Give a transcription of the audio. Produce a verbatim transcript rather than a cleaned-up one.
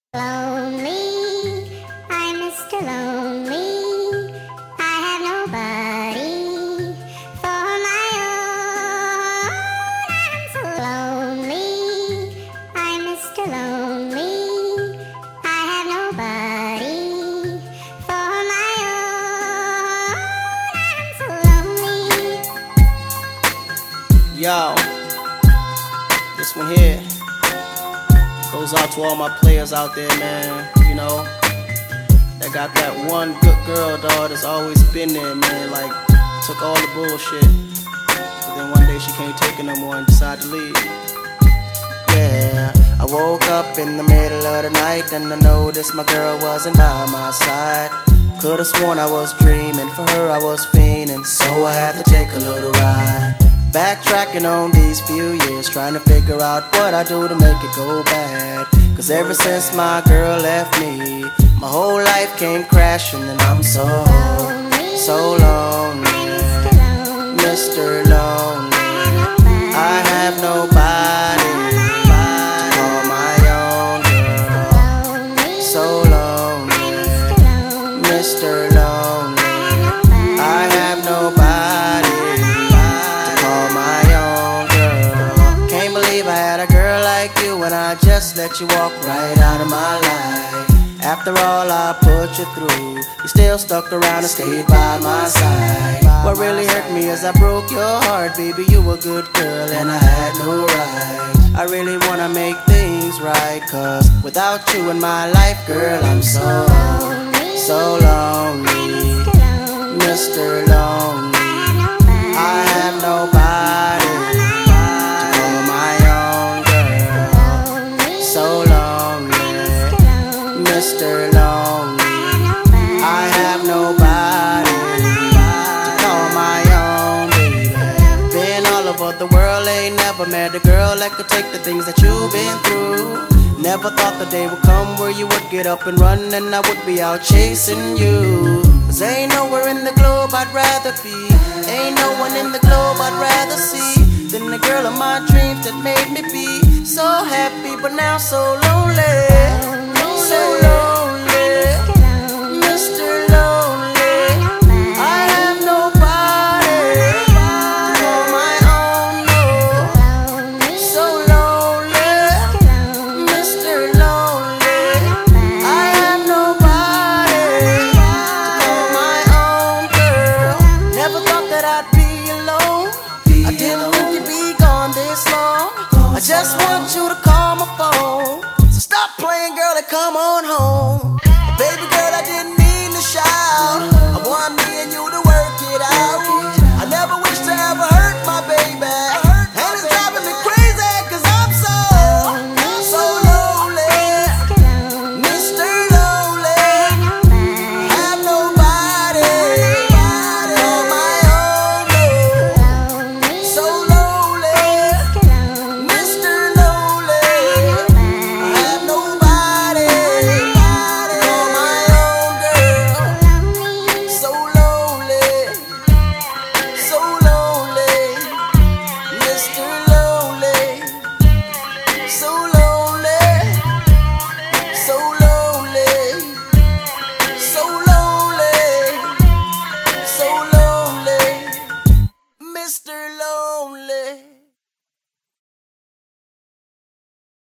Lonely, I'm Mister Lonely. I have nobody for my own. I'm so lonely, I'm Mister Lonely. I have nobody for my own. I'm so lonely. Yo, this one here goes out to all my players out there, man. You know, that got that one good girl, dog, that's always been there, man. Like, took all the bullshit, but then one day she can't take it no more and decided to leave. Yeah, I woke up in the middle of the night and I noticed my girl wasn't by my side. Could've sworn I was dreaming, for her I was fiending, so I had to take a little ride. Backtracking on these few years, trying to figure out what I do to make it go bad. Cause ever since my girl left me, my whole life came crashing and I'm so, so lonely. Mister Lonely, I have nobody to call my own girl. So lonely, Mister Lonely, I have nobody when I just let you walk right out of my life. After all I put you through, you still stuck around and stayed by my side. What really hurt me is I broke your heart, baby. You were a good girl and I had no right. I really wanna make things right, cause without you in my life, girl, I'm so, so lonely. Mister Lonely, I have nobody Mister Lonely, I have nobody to call my own, baby. Been all over the world, ain't never met a girl that could take the things that you've been through. Never thought the day would come where you would get up and run and I would be out chasing you. Cause ain't nowhere in the globe I'd rather be, ain't no one in the globe I'd rather see than the girl of my dreams that made me be so happy but now so lonely. So lonely, Mister Lonely, I have nobody to call my own, no. So lonely, Mister Lonely, I have nobody to call my own, girl. Never thought that I'd be alone, I didn't think you'd be gone this long. I just want you to call my phone. Stop playing, girl, and come on home. Baby girl, I didn't mean to shout. I want me